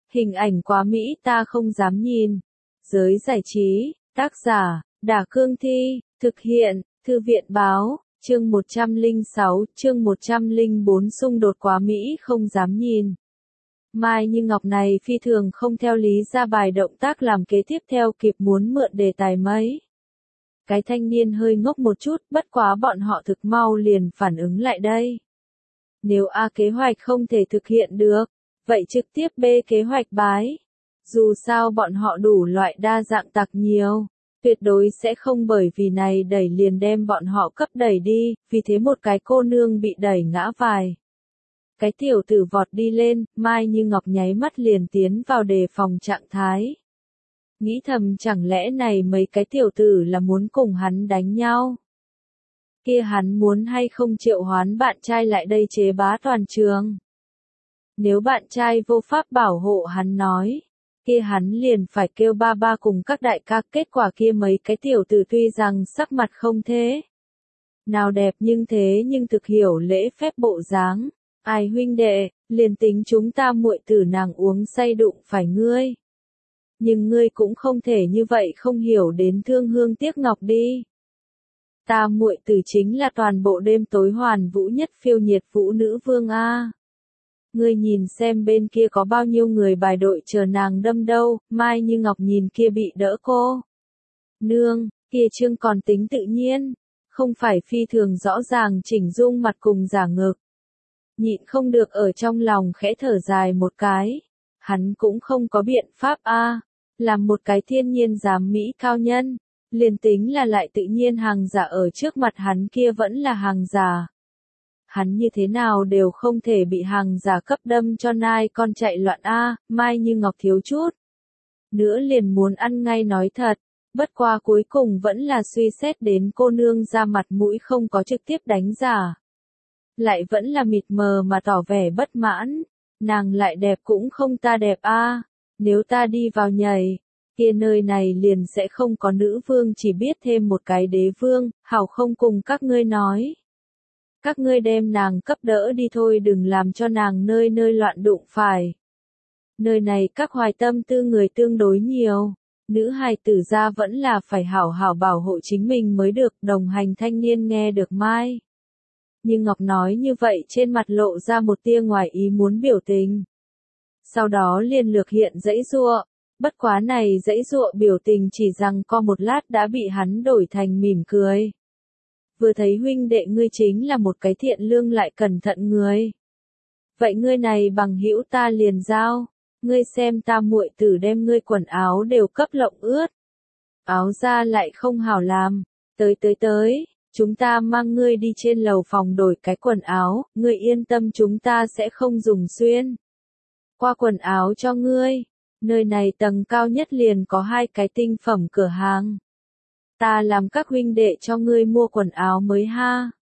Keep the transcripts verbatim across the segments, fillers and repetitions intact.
Hình ảnh quá mỹ ta không dám nhìn. Giới giải trí, tác giả, Đả Cương Thi, thực hiện, Thư viện báo, chương một trăm lẻ sáu, chương một trăm lẻ bốn xung đột quá mỹ không dám nhìn. Mai Như Ngọc này phi thường không theo lý ra bài động tác làm kế tiếp theo kịp muốn mượn đề tài mấy. Cái thanh niên hơi ngốc một chút, bất quá bọn họ thực mau liền phản ứng lại đây. Nếu A kế hoạch không thể thực hiện được, vậy trực tiếp B kế hoạch bái. Dù sao bọn họ đủ loại đa dạng tặc nhiều, tuyệt đối sẽ không bởi vì này đẩy liền đem bọn họ cấp đẩy đi, vì thế một cái cô nương bị đẩy ngã vài. Cái tiểu tử vọt đi lên, Mai Như Ngọc nháy mắt liền tiến vào đề phòng trạng thái. Nghĩ thầm chẳng lẽ này mấy cái tiểu tử là muốn cùng hắn đánh nhau. Kia hắn muốn hay không triệu hoán bạn trai lại đây chế bá toàn trường. Nếu bạn trai vô pháp bảo hộ hắn nói, kia hắn liền phải kêu ba ba cùng các đại ca, kết quả kia mấy cái tiểu tử tuy rằng sắc mặt không thế nào đẹp nhưng thế nhưng thực hiểu lễ phép bộ dáng. Ai huynh đệ, liền tính chúng ta muội tử nàng uống say đụng phải ngươi. Nhưng ngươi cũng không thể như vậy không hiểu đến thương hương tiếc ngọc đi. Ta muội tử chính là toàn bộ đêm tối hoàn vũ nhất phiêu nhiệt vũ nữ vương a. Ngươi nhìn xem bên kia có bao nhiêu người bài đội chờ nàng đâm đâu, Mai Như Ngọc nhìn kia bị đỡ cô. Nương, kia trương còn tính tự nhiên, không phải phi thường rõ ràng chỉnh dung mặt cùng giả ngực. Nhịn không được ở trong lòng khẽ thở dài một cái. Hắn cũng không có biện pháp a, làm một cái thiên nhiên giám mỹ cao nhân, liền tính là lại tự nhiên hàng giả ở trước mặt hắn kia vẫn là hàng giả. Hắn như thế nào đều không thể bị hàng giả cấp đâm cho nai con chạy loạn a, Mai Như Ngọc thiếu chút nữa liền muốn ăn ngay nói thật, bất qua cuối cùng vẫn là suy xét đến cô nương ra mặt mũi không có trực tiếp đánh giả. Lại vẫn là mịt mờ mà tỏ vẻ bất mãn, nàng lại đẹp cũng không ta đẹp a, nếu ta đi vào nhảy, kia nơi này liền sẽ không có nữ vương chỉ biết thêm một cái đế vương, hảo không cùng các ngươi nói. Các ngươi đem nàng cấp đỡ đi thôi, đừng làm cho nàng nơi nơi loạn đụng phải. Nơi này các hoài tâm tư người tương đối nhiều, nữ hài tử ra vẫn là phải hảo hảo bảo hộ chính mình mới được. Đồng hành thanh niên nghe được Mai Như Ngọc nói như vậy trên mặt lộ ra một tia ngoài ý muốn biểu tình. Sau đó liền lược hiện dãy giụa, bất quá này dãy giụa biểu tình chỉ rằng co một lát đã bị hắn đổi thành mỉm cười. Vừa thấy huynh đệ ngươi chính là một cái thiện lương lại cẩn thận người. Vậy ngươi này bằng hữu ta liền giao, ngươi xem ta muội tử đem ngươi quần áo đều cấp lộng ướt. Áo ra lại không hảo làm, tới tới tới, chúng ta mang ngươi đi trên lầu phòng đổi cái quần áo, ngươi yên tâm chúng ta sẽ không dùng xuyên qua quần áo cho ngươi, nơi này tầng cao nhất liền có hai cái tinh phẩm cửa hàng. Ta làm các huynh đệ cho ngươi mua quần áo mới ha.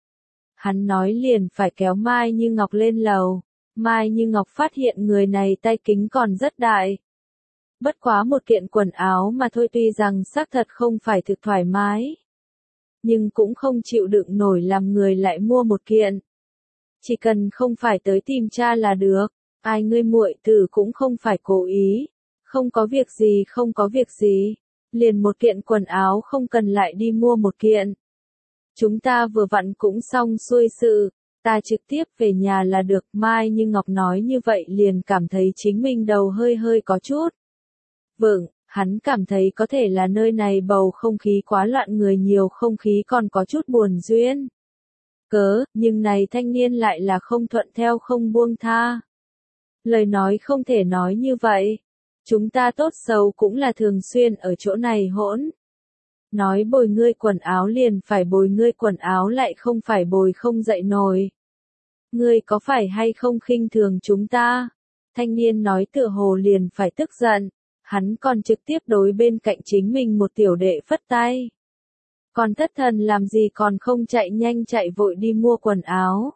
Hắn nói liền phải kéo Mai Như Ngọc lên lầu. Mai Như Ngọc phát hiện người này tay kính còn rất đại. Bất quá một kiện quần áo mà thôi, tuy rằng xác thật không phải thực thoải mái, nhưng cũng không chịu đựng nổi làm người lại mua một kiện. Chỉ cần không phải tới tìm cha là được. Ai ngươi muội tử cũng không phải cố ý. Không có việc gì không có việc gì. Liền một kiện quần áo không cần lại đi mua một kiện. Chúng ta vừa vặn cũng xong xuôi sự, ta trực tiếp về nhà là được. Mai Như Ngọc nói như vậy liền cảm thấy chính mình đầu hơi hơi có chút vững, hắn cảm thấy có thể là nơi này bầu không khí quá loạn, người nhiều, không khí còn có chút buồn duyên. Cớ, nhưng này thanh niên lại là không thuận theo không buông tha. Lời nói không thể nói như vậy. Chúng ta tốt xấu cũng là thường xuyên ở chỗ này hỗn. Nói bồi ngươi quần áo liền phải bồi ngươi quần áo, lại không phải bồi không dậy nổi. Ngươi có phải hay không khinh thường chúng ta? Thanh niên nói tựa hồ liền phải tức giận. Hắn còn trực tiếp đối bên cạnh chính mình một tiểu đệ phất tay. Còn thất thần làm gì, còn không chạy nhanh chạy vội đi mua quần áo.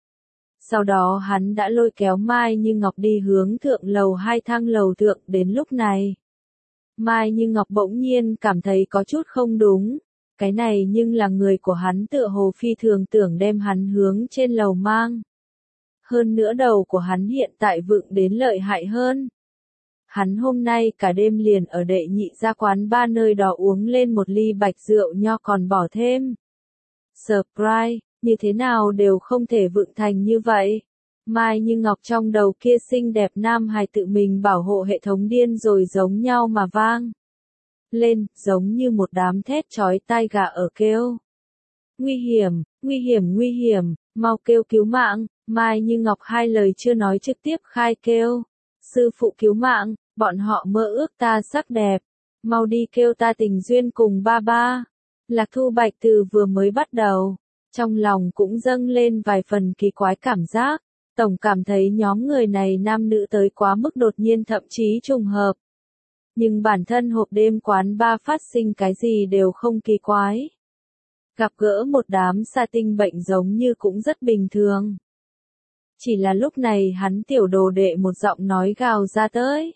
Sau đó hắn đã lôi kéo Mai Như Ngọc đi hướng thượng lầu hai thang lầu thượng. Đến lúc này, Mai Như Ngọc bỗng nhiên cảm thấy có chút không đúng. Cái này nhưng là người của hắn tựa hồ phi thường tưởng đem hắn hướng trên lầu mang. Hơn nữa đầu của hắn hiện tại vượng đến lợi hại hơn. Hắn hôm nay cả đêm liền ở đệ nhị gia quán ba nơi đó uống lên một ly bạch rượu nho còn bỏ thêm. Surprise, như thế nào đều không thể vượng thành như vậy. Mai Như Ngọc trong đầu kia xinh đẹp nam hài tự mình bảo hộ hệ thống điên rồi giống nhau mà vang lên, giống như một đám thét chói tai gà ở kêu. Nguy hiểm, nguy hiểm nguy hiểm, mau kêu cứu mạng, Mai Như Ngọc hai lời chưa nói trực tiếp khai kêu. Sư phụ cứu mạng, bọn họ mơ ước ta sắc đẹp, mau đi kêu ta tình duyên cùng ba ba. Lạc Thu Bạch từ vừa mới bắt đầu, trong lòng cũng dâng lên vài phần kỳ quái cảm giác, tổng cảm thấy nhóm người này nam nữ tới quá mức đột nhiên thậm chí trùng hợp. Nhưng bản thân hộp đêm quán ba phát sinh cái gì đều không kỳ quái. Gặp gỡ một đám sa tinh bệnh giống như cũng rất bình thường. Chỉ là lúc này hắn tiểu đồ đệ một giọng nói gào ra tới.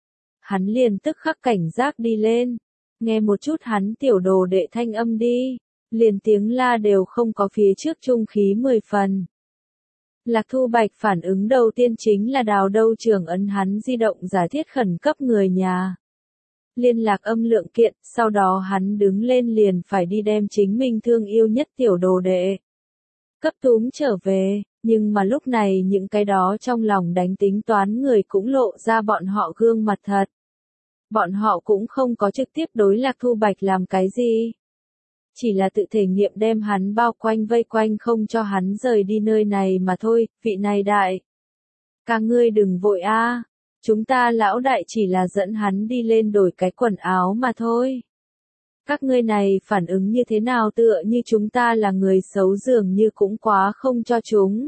Hắn liền tức khắc cảnh giác đi lên. Nghe một chút hắn tiểu đồ đệ thanh âm đi. Liền tiếng la đều không có phía trước trung khí mười phần. Lạc Thu Bạch phản ứng đầu tiên chính là đào đâu trường ấn hắn di động giả thiết khẩn cấp người nhà. Liên lạc âm lượng kiện, sau đó hắn đứng lên liền phải đi đem chính mình thương yêu nhất tiểu đồ đệ. Cấp túm trở về, nhưng mà lúc này những cái đó trong lòng đánh tính toán người cũng lộ ra bọn họ gương mặt thật. Bọn họ cũng không có trực tiếp đối Lạc Thu Bạch làm cái gì. Chỉ là tự thể nghiệm đem hắn bao quanh vây quanh không cho hắn rời đi nơi này mà thôi, vị này đại. Cả ngươi đừng vội a, chúng ta lão đại chỉ là dẫn hắn đi lên đổi cái quần áo mà thôi. Các ngươi này phản ứng như thế nào tựa như chúng ta là người xấu dường như cũng quá không cho chúng.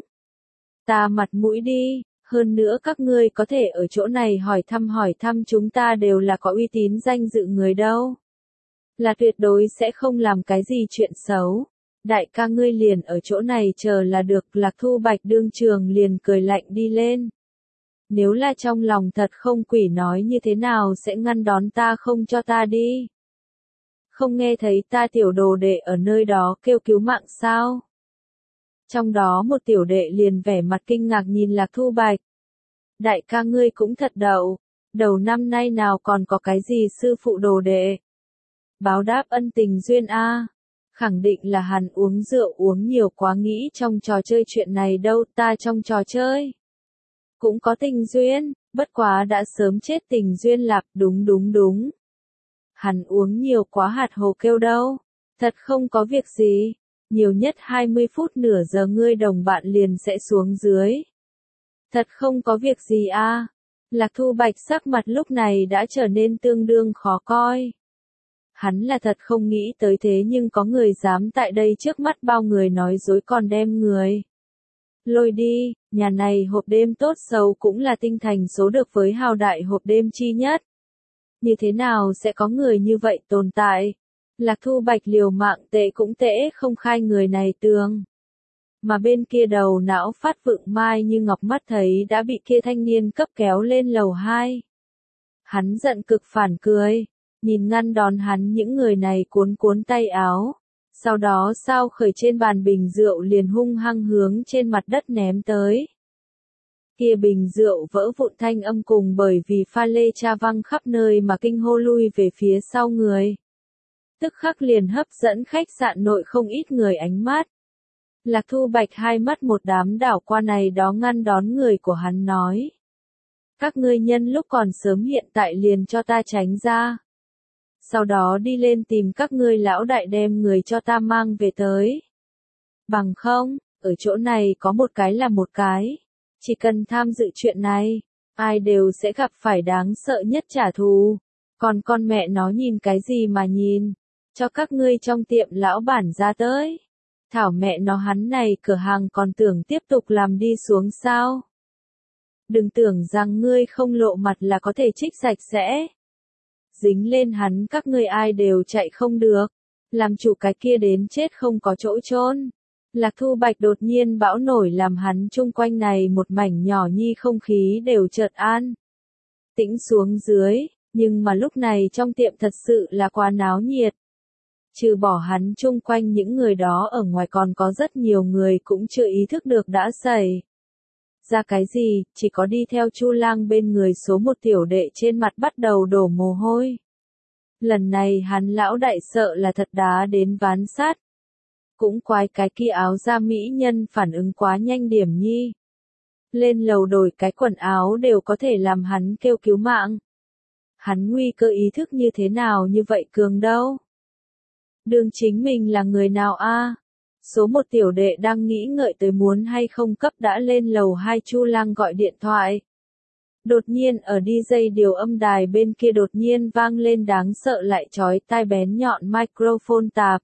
Ta mặt mũi đi, hơn nữa các ngươi có thể ở chỗ này hỏi thăm hỏi thăm chúng ta đều là có uy tín danh dự người đâu. Là tuyệt đối sẽ không làm cái gì chuyện xấu. Đại ca ngươi liền ở chỗ này chờ là được. Lạc Thu Bạch đương trường liền cười lạnh đi lên. Nếu là trong lòng thật không quỷ nói như thế nào sẽ ngăn đón ta không cho ta đi. Không nghe thấy ta tiểu đồ đệ ở nơi đó kêu cứu mạng sao? Trong đó một tiểu đệ liền vẻ mặt kinh ngạc nhìn Lạc Thu Bạch. Đại ca ngươi cũng thật đậu. Đầu năm nay nào còn có cái gì sư phụ đồ đệ. Báo đáp ân tình duyên a, khẳng định là hắn uống rượu uống nhiều quá nghĩ trong trò chơi chuyện này đâu, ta trong trò chơi cũng có tình duyên, bất quá đã sớm chết tình duyên lạp, đúng đúng đúng. Hắn uống nhiều quá hạt hồ kêu đâu, thật không có việc gì, nhiều nhất hai mươi phút nửa giờ ngươi đồng bạn liền sẽ xuống dưới. Thật không có việc gì a. Lạc Thu Bạch sắc mặt lúc này đã trở nên tương đương khó coi. Hắn là thật không nghĩ tới thế nhưng có người dám tại đây trước mắt bao người nói dối còn đem người lôi đi, nhà này hộp đêm tốt xấu cũng là tinh thành số được với hào đại hộp đêm chi nhất. Như thế nào sẽ có người như vậy tồn tại? Lạc Thu Bạch liều mạng tệ cũng tệ không khai người này tường. Mà bên kia đầu não phát vượng Mai Như Ngọc mắt thấy đã bị kia thanh niên cấp kéo lên lầu hai. Hắn giận cực phản cười. Nhìn ngăn đón hắn những người này cuốn cuốn tay áo. Sau đó sao khởi trên bàn bình rượu liền hung hăng hướng trên mặt đất ném tới. Kia bình rượu vỡ vụn thanh âm cùng bởi vì pha lê cha văng khắp nơi mà kinh hô lui về phía sau người. Tức khắc liền hấp dẫn khách sạn nội không ít người ánh mắt. Lạc Thu Bạch hai mắt một đám đảo qua này đó ngăn đón người của hắn nói. Các ngươi nhân lúc còn sớm hiện tại liền cho ta tránh ra. Sau đó đi lên tìm các ngươi lão đại đem người cho ta mang về tới. Bằng không, ở chỗ này có một cái là một cái. Chỉ cần tham dự chuyện này, ai đều sẽ gặp phải đáng sợ nhất trả thù. Còn con mẹ nó nhìn cái gì mà nhìn, cho các ngươi trong tiệm lão bản ra tới. Thảo mẹ nó hắn này cửa hàng còn tưởng tiếp tục làm đi xuống sao. Đừng tưởng rằng ngươi không lộ mặt là có thể trích sạch sẽ. Dính lên hắn các ngươi ai đều chạy không được, làm chủ cái kia đến chết không có chỗ chôn. Lạc Thu Bạch đột nhiên bão nổi làm hắn chung quanh này một mảnh nhỏ nhi không khí đều chợt an tĩnh xuống dưới, nhưng mà lúc này trong tiệm thật sự là quá náo nhiệt. Trừ bỏ hắn chung quanh những người đó ở ngoài còn có rất nhiều người cũng chưa ý thức được đã xảy ra cái gì, chỉ có đi theo Chu Lang bên người số một tiểu đệ trên mặt bắt đầu đổ mồ hôi. Lần này hắn lão đại sợ là thật đá đến ván sát. Cũng quái cái kia áo da mỹ nhân phản ứng quá nhanh điểm nhi. Lên lầu đổi cái quần áo đều có thể làm hắn kêu cứu mạng. Hắn nguy cơ ý thức như thế nào như vậy cường đâu. Đường chính mình là người nào a? Số một tiểu đệ đang nghĩ ngợi tới muốn hay không cấp đã lên lầu hai Chu Lang gọi điện thoại. Đột nhiên ở đi dây điều âm đài bên kia đột nhiên vang lên đáng sợ lại chói tai bén nhọn microphone tạp.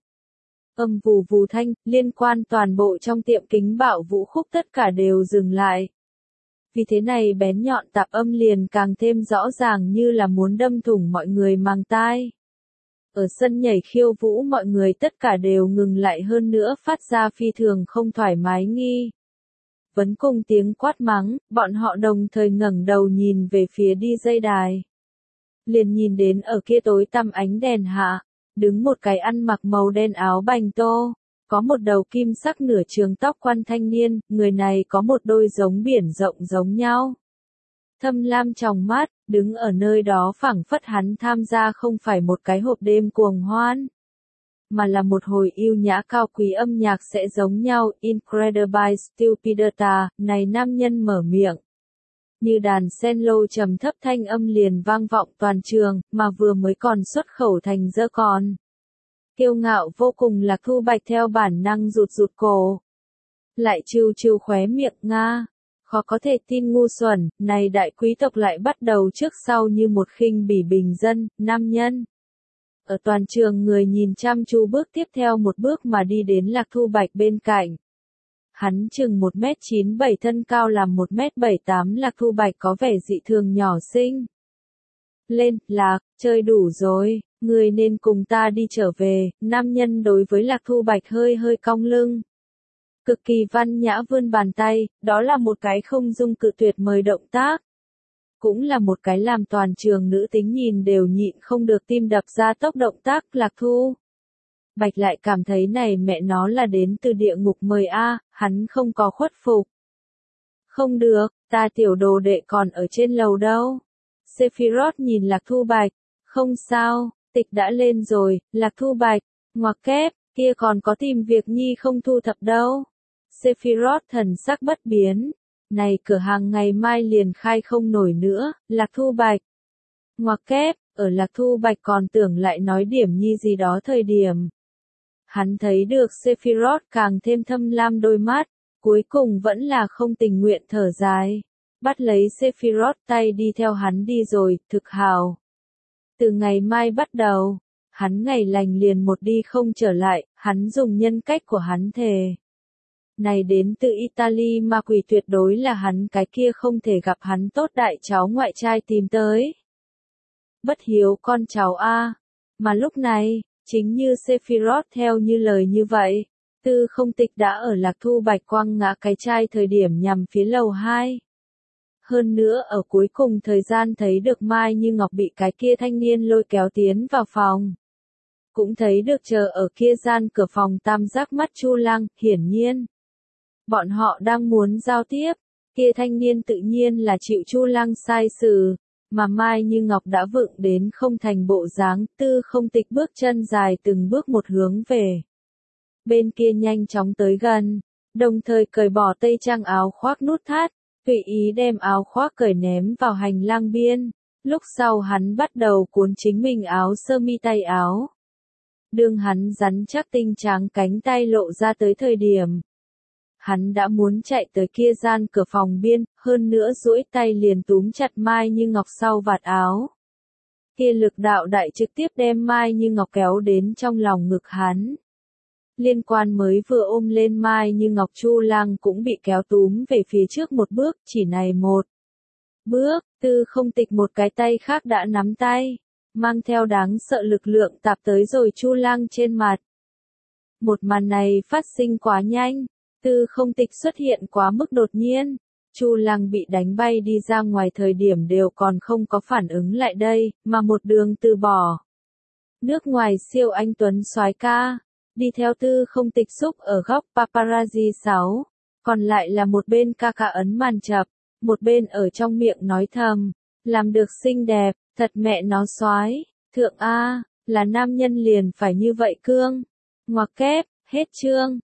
Âm vù vù thanh, liên quan toàn bộ trong tiệm kính bảo vũ khúc tất cả đều dừng lại. Vì thế này bén nhọn tạp âm liền càng thêm rõ ràng như là muốn đâm thủng mọi người màng tai. Ở sân nhảy khiêu vũ mọi người tất cả đều ngừng lại hơn nữa phát ra phi thường không thoải mái nghi. Vấn cùng tiếng quát mắng, bọn họ đồng thời ngẩng đầu nhìn về phía đi dây đài. Liền nhìn đến ở kia tối tăm ánh đèn hạ, đứng một cái ăn mặc màu đen áo bành tô, có một đầu kim sắc nửa trường tóc quan thanh niên, người này có một đôi giống biển rộng giống nhau. Thâm lam trong mắt, đứng ở nơi đó phảng phất hắn tham gia không phải một cái hộp đêm cuồng hoan, mà là một hồi yêu nhã cao quý âm nhạc sẽ giống nhau, Incredible Stupidata, này nam nhân mở miệng. Như đàn sen lô trầm thấp thanh âm liền vang vọng toàn trường, mà vừa mới còn xuất khẩu thành dơ còn. Kiêu ngạo vô cùng Lạc Thu Bạch theo bản năng rụt rụt cổ. Lại trêu trêu khóe miệng nga. Khó có thể tin ngu xuẩn, này đại quý tộc lại bắt đầu trước sau như một khinh bỉ bình dân, nam nhân. Ở toàn trường người nhìn chăm chú bước tiếp theo một bước mà đi đến Lạc Thu Bạch bên cạnh. Hắn chừng một mét chín bảy thân cao làm một mét bảy tám Lạc Thu Bạch có vẻ dị thường nhỏ xinh. Lên, Lạc, chơi đủ rồi, người nên cùng ta đi trở về, nam nhân đối với Lạc Thu Bạch hơi hơi cong lưng. Cực kỳ văn nhã vươn bàn tay, đó là một cái không dung cự tuyệt mời động tác. Cũng là một cái làm toàn trường nữ tính nhìn đều nhịn không được tim đập ra tốc động tác Lạc Thu. Bạch lại cảm thấy này mẹ nó là đến từ địa ngục mời a, hắn không có khuất phục. Không được, ta tiểu đồ đệ còn ở trên lầu đâu. Sephiroth nhìn Lạc Thu Bạch, không sao, tịch đã lên rồi, Lạc Thu Bạch, ngoặc kép, kia còn có tìm việc nhi không thu thập đâu. Sephiroth thần sắc bất biến, này cửa hàng ngày mai liền khai không nổi nữa, Lạc Thu Bạch. Ngoặc kép, ở Lạc Thu Bạch còn tưởng lại nói điểm nhi gì đó thời điểm. Hắn thấy được Sephiroth càng thêm thâm lam đôi mắt, cuối cùng vẫn là không tình nguyện thở dài. Bắt lấy Sephiroth tay đi theo hắn đi rồi, thực hào. Từ ngày mai bắt đầu, hắn ngày lành liền một đi không trở lại, hắn dùng nhân cách của hắn thề. Này đến từ Italy ma quỷ tuyệt đối là hắn cái kia không thể gặp hắn tốt đại cháu ngoại trai tìm tới. Bất hiếu con cháu A. Mà lúc này, chính như Sephiroth theo như lời như vậy, Tư Không Tịch đã ở Lạc Thu Bạch quăng ngã cái chai thời điểm nhằm phía lầu hai. Hơn nữa ở cuối cùng thời gian thấy được Mai Như Ngọc bị cái kia thanh niên lôi kéo tiến vào phòng. Cũng thấy được chờ ở kia gian cửa phòng tam giác mắt Chu Lang, hiển nhiên. Bọn họ đang muốn giao tiếp, kia thanh niên tự nhiên là chịu Chu Lang sai xử, mà Mai Như Ngọc đã vựng đến không thành bộ dáng, Tư Không Tịch bước chân dài từng bước một hướng về. Bên kia nhanh chóng tới gần, đồng thời cởi bỏ tây trang áo khoác nút thắt, tùy ý đem áo khoác cởi ném vào hành lang biên, lúc sau hắn bắt đầu cuốn chính mình áo sơ mi tay áo. Đương hắn rắn chắc tinh tráng cánh tay lộ ra tới thời điểm. Hắn đã muốn chạy tới kia gian cửa phòng biên, hơn nữa duỗi tay liền túm chặt Mai Như Ngọc sau vạt áo. Kia lực đạo đại trực tiếp đem Mai Như Ngọc kéo đến trong lòng ngực hắn. Liên quan mới vừa ôm lên Mai Như Ngọc Chu Lang cũng bị kéo túm về phía trước một bước, chỉ này một bước, Tư Không Tịch một cái tay khác đã nắm tay, mang theo đáng sợ lực lượng tạp tới rồi Chu Lang trên mặt. Một màn này phát sinh quá nhanh. Tư Không Tịch xuất hiện quá mức đột nhiên, Chu Lang bị đánh bay đi ra ngoài thời điểm đều còn không có phản ứng lại đây, mà một đường từ bỏ. Nước ngoài siêu anh tuấn soái ca, đi theo Tư Không Tịch xúc ở góc paparazzi sáu, Còn lại là một bên ca ca ấn màn chập, một bên ở trong miệng nói thầm, làm được xinh đẹp, thật mẹ nó soái, thượng A, là nam nhân liền phải như vậy cương. Ngoặc kép, hết chương.